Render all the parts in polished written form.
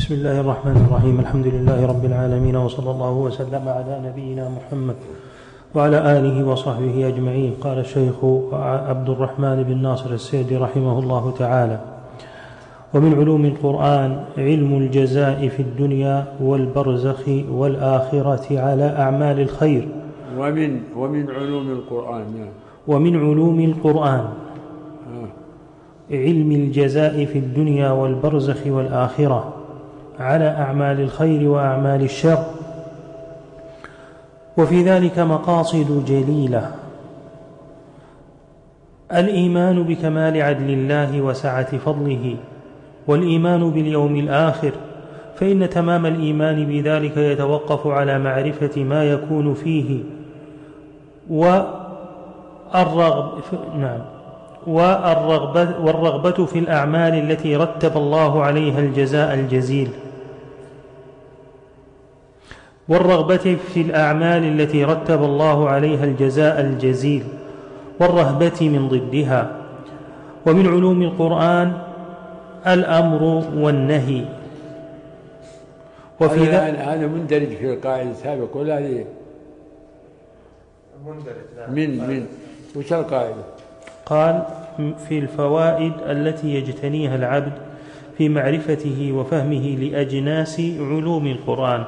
بسم الله الرحمن الرحيم. الحمد لله رب العالمين، وصلى الله وسلم على نبينا محمد وعلى آله وصحبه أجمعين. قال الشيخ عبد الرحمن بن ناصر السعدي رحمه الله تعالى: ومن علوم القرآن علم الجزاء في الدنيا والبرزخ والآخرة على أعمال الخير. ومن علوم القرآن ومن علوم القرآن علم الجزاء في الدنيا والبرزخ والآخرة على أعمال الخير وأعمال الشر، وفي ذلك مقاصد جليلة: الإيمان بكمال عدل الله وسعة فضله، والإيمان باليوم الآخر، فإن تمام الإيمان بذلك يتوقف على معرفة ما يكون فيه والرغبة في الأعمال التي رتب الله عليها الجزاء الجزيل، والرهبة من ضدها. ومن علوم القرآن الأمر والنهي. وفي هذا مندرج في القاعدة السابقة ولا هذه من وش القاعدة؟ قال: في الفوائد التي يجتنيها العبد في معرفته وفهمه لأجناس علوم القرآن.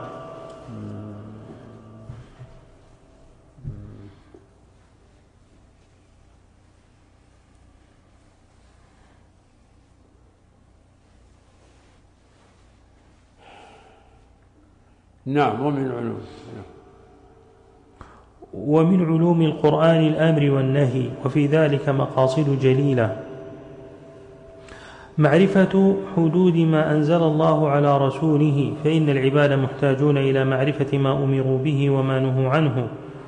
نعم. ومن علوم القرآن الأمر والنهي، وفي ذلك مقاصد جليلة: معرفة حدود ما أنزل الله على رسوله، فإن العباد محتاجون إلى معرفة ما أمروا به وما نهوا عنه،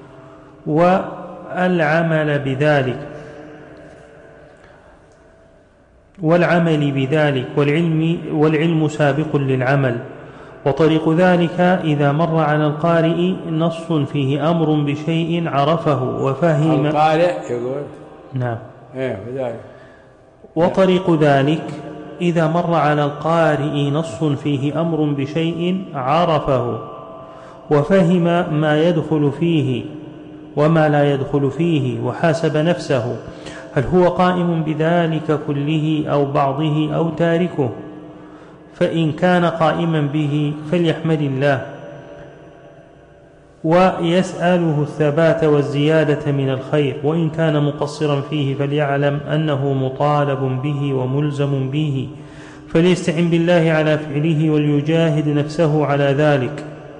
والعمل بذلك، والعلم سابق للعمل. وطريق ذلك إذا مر على القارئ نص فيه أمر بشيء عرفه وفهم. القارئ يقول نعم. بذلك. وطريق ذلك إذا مر على القارئ نص فيه أمر بشيء عرفه وفهم ما يدخل فيه وما لا يدخل فيه، وحاسب نفسه هل هو قائم بذلك كله أو بعضه أو تاركه، فإن كان قائما به فليحمد الله ويسأله الثبات والزيادة من الخير، وإن كان مقصرا فيه فليعلم أنه مطالب به وملزم به، فليستعن بالله على فعله وليجاهد نفسه على ذلك.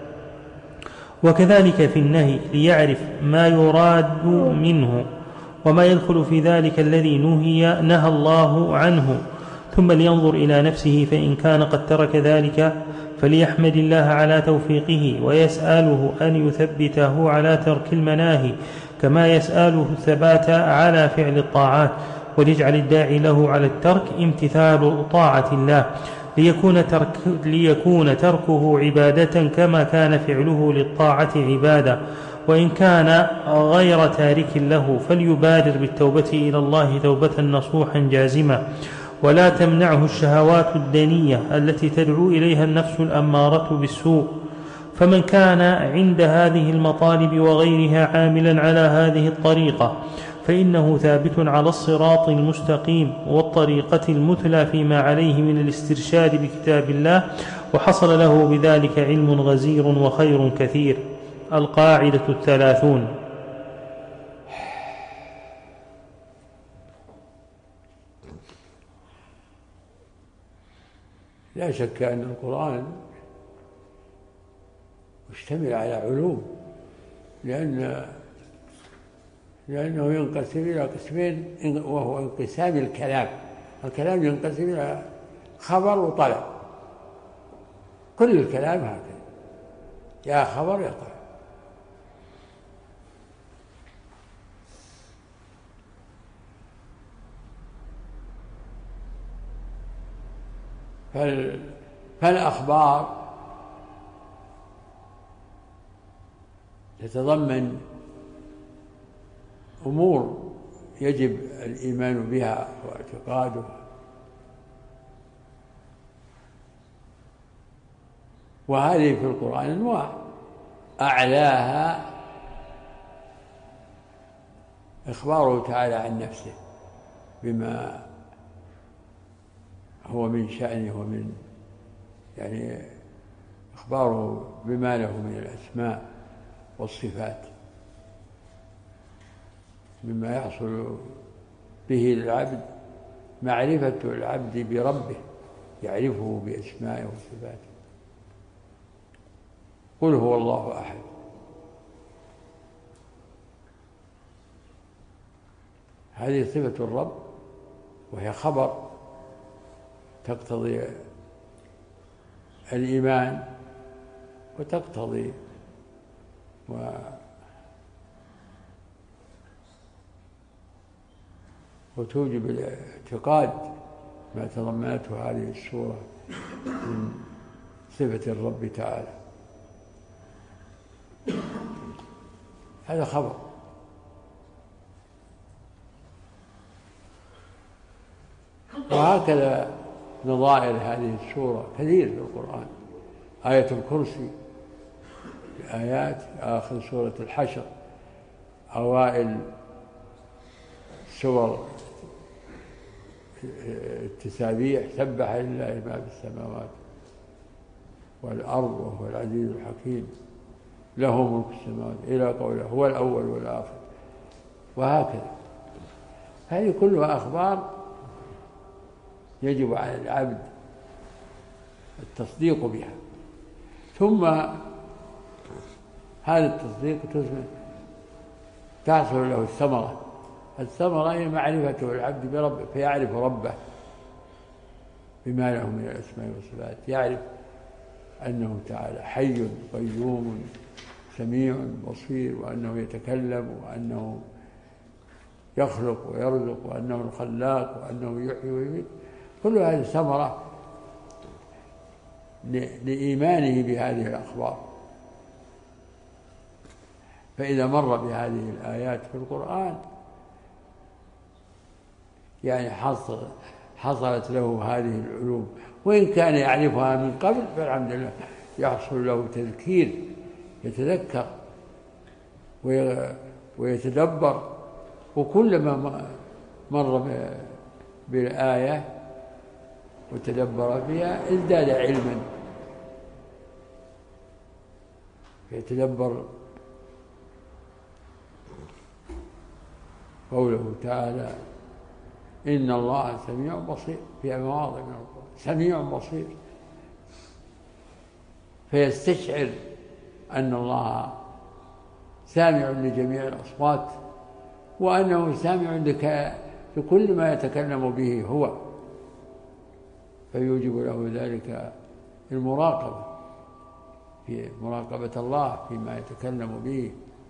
وكذلك في النهي ليعرف ما يراد منه وما يدخل في ذلك الذي نهى الله عنه، ثم لينظر إلى نفسه، فإن كان قد ترك ذلك فليحمد الله على توفيقه ويسأله أن يثبته على ترك المناهي، كما يسأله الثبات على فعل الطاعات، وليجعل الداعي له على الترك امتثال طاعة الله، ليكون تركه عبادة كما كان فعله للطاعة عبادة. وإن كان غير تارك له فليبادر بالتوبة إلى الله توبة نصوحا جازمة، ولا تمنعه الشهوات الدنية التي تدعو إليها النفس الأمارة بالسوء. فمن كان عند هذه المطالب وغيرها عاملا على هذه الطريقة فإنه ثابت على الصراط المستقيم والطريقة المثلى فيما عليه من الاسترشاد بكتاب الله، وحصل له بذلك علم غزير وخير كثير. القاعدة 30. لا شك أن القرآن مشتمل على علوم، لأنه ينقسم إلى قسمين، وهو انقسام الكلام. الكلام ينقسم إلى خبر وطلب، كل الكلام هكذا، يا خبر يا طلب. فالأخبار تتضمن أمور يجب الإيمان بها واعتقادها، وهذه في القرآن أنواع، أعلاها إخباره تعالى عن نفسه بما هو من شأنه ومن يعني إخباره بما له من الأسماء والصفات مما يحصل به للعبد معرفة العبد بربه، يعرفه بأسمائه وصفاته. قل هو الله أحد، هذه صفة الرب وهي خبر تقتضي الإيمان وتقتضي وتوجب الاعتقاد ما تضمنته هذه السورة من صفة الرب تعالى. هذا خبر. وهكذا نظائر هذه السورة كثير في القرآن. آية الكرسي، آيات آخر سورة الحشر، أوائل سور التسابيح، سبح لله ما في السماوات والأرض وهو العزيز الحكيم له ملك السماوات إلى قوله هو الأول والآخر، وهكذا. هذه كلها أخبار يجب على العبد التصديق بها، ثم هذا التصديق تحصل له الثمرة. الثمرة هي معرفته العبد بربه، فيعرف ربه بما له من الأسماء والصفات، يعرف أنه تعالى حي قيوم سميع بصير، وأنه يتكلم، وأنه يخلق ويرزق، وأنه الخلاق، وأنه يحيي ويميت. كل هذه ثمرة لإيمانه بهذه الأخبار. فإذا مر بهذه الآيات في القرآن يعني حصلت له هذه العلوم، وإن كان يعرفها من قبل فالحمد لله يحصل له تذكير، يتذكر ويتدبر، وكلما مر بالآية وتدبر فيها ازداد علما، يتدبر قوله تعالى إن الله سميع بصير في مواضع من القرآن، سميع بصير، فيستشعر أن الله سامع لجميع الأصوات، وأنه سامع لكل ما يتكلم به هو، فيوجب له ذلك المراقبة، في مراقبة الله فيما يتكلم به،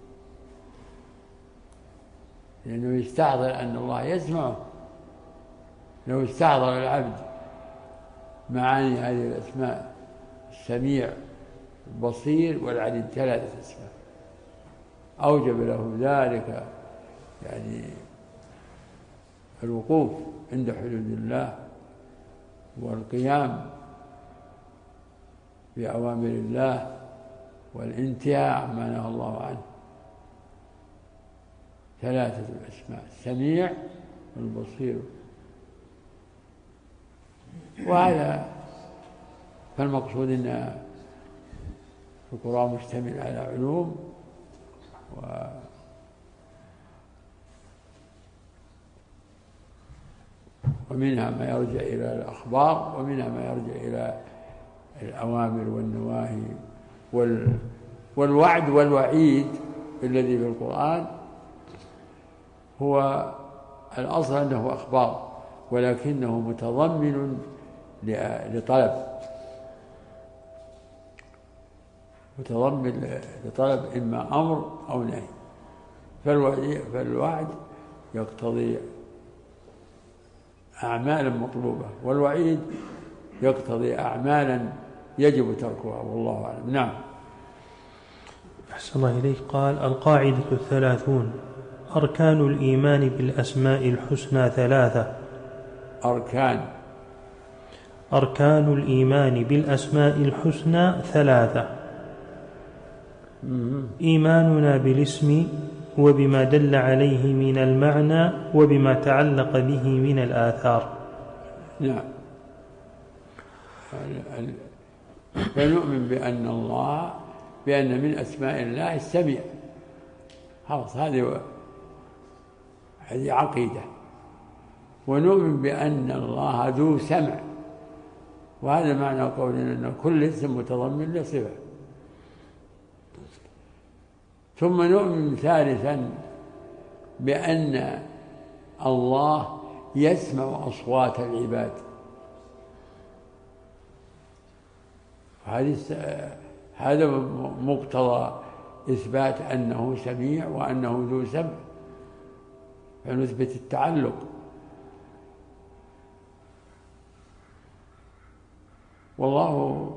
لأنه يستحضر أن الله يسمعه. لو استحضر العبد معاني هذه الأسماء السميع البصير والعليم، ثلاثة أسماء، أوجب له ذلك يعني الوقوف عند حدود الله والقيام بأوامر الله والانتهاء عما نهى الله عنه. ثلاثة الأسماء السميع والبصير. وهذا فالمقصود أن القرآن مشتمل على علوم ومنها ما يرجع إلى الأخبار، ومنها ما يرجع إلى الأوامر والنواهي والوعد والوعيد الذي في القرآن هو الأصل أنه أخبار، ولكنه متضمن لطلب إما أمر أو نهي. فالوعد يقتضي أعمالا مطلوبة، والوعيد يقتضي أعمالا يجب تركها، والله أعلم. نعم. أحسن الله إليك. قال: القاعدة 30: أركان الإيمان بالأسماء الحسنى 3. أركان أركان الإيمان بالأسماء الحسنى 3: إيماننا بالاسم وبما دل عليه من المعنى وبما تعلق به من الآثار. نعم. فنؤمن بأن من أسماء الله السميع، خلاص هذه عقيدة. ونؤمن بأن الله ذو سمع، وهذا معنى قولنا أن كل اسم متضمن لصفة. ثم نؤمن ثالثا بأن الله يسمع أصوات العباد، هذا مقتضى إثبات أنه سميع وأنه ذو سمع، فنثبت التعلق. والله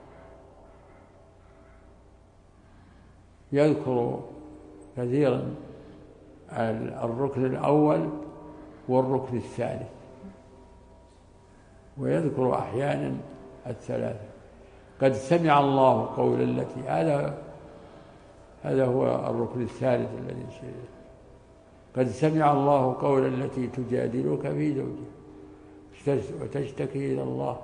يذكر كثيرا الركن الأول والركن الثالث، ويذكر أحيانا الثلاثة. قد سمع الله قول التي، هذا هو الركن الثالث الذي سيئ. قد سمع الله قول التي تجادلك في زوجها وتشتكي إلى الله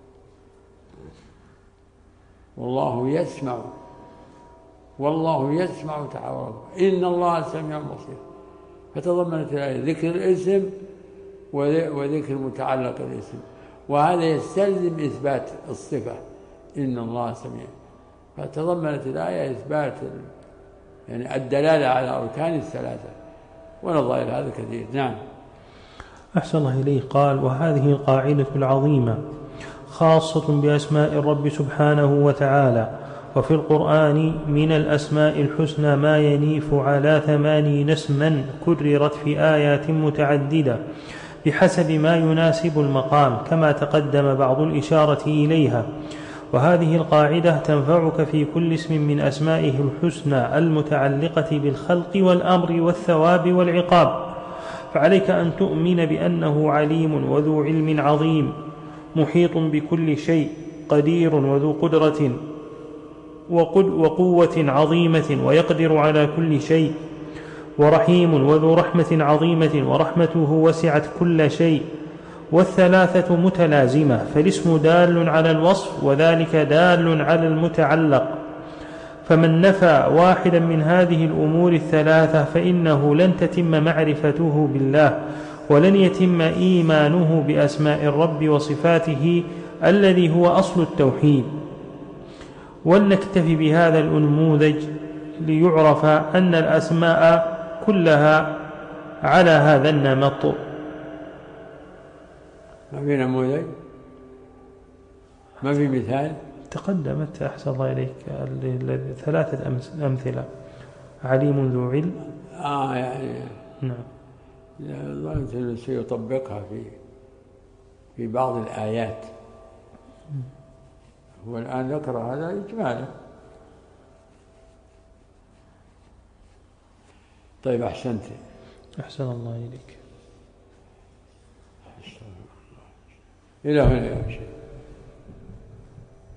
والله يسمع تحاوركم إن الله سميع بصير. فتضمنت الآية ذكر الاسم وذكر متعلق الاسم، وهذا يستلزم إثبات الصفة إن الله سميع. فتضمنت الآية إثبات يعني الدلالة على أركان الثلاثة، ونظائر هذا كثير. نعم. أحسن الله إليه. قال: وهذه القاعدة العظيمة خاصة بأسماء الرب سبحانه وتعالى، وفي القرآن من الأسماء الحسنى ما ينيف على 80 اسما كررت في آيات متعددة بحسب ما يناسب المقام، كما تقدم بعض الإشارة إليها. وهذه القاعدة تنفعك في كل اسم من أسمائه الحسنى المتعلقة بالخلق والأمر والثواب والعقاب. فعليك أن تؤمن بأنه عليم وذو علم عظيم، محيط بكل شيء، قدير وذو قدرة وقوة عظيمة ويقدر على كل شيء، ورحيم وذو رحمة عظيمة ورحمته وسعت كل شيء. والثلاثة متلازمة، فالاسم دال على الوصف وذلك دال على المتعلق. فمن نفى واحدا من هذه الأمور الثلاثة فإنه لن تتم معرفته بالله، ولن يتم إيمانه بأسماء الرب وصفاته الذي هو أصل التوحيد. ولنكتفي بهذا الأنموذج ليعرف أن الأسماء كلها على هذا النمط. ما في نموذج؟ ما في مثال؟ تقدمت أحسن الله إليك 3 أمثلة: عليم ذو علم. يعني نعم. ظننت أنه سيطبقها في بعض الآيات. هو الآن ذكر هذا إجمالا. طيب، أحسنت. أحسن الله إليك. إلى هنا يا شيخ.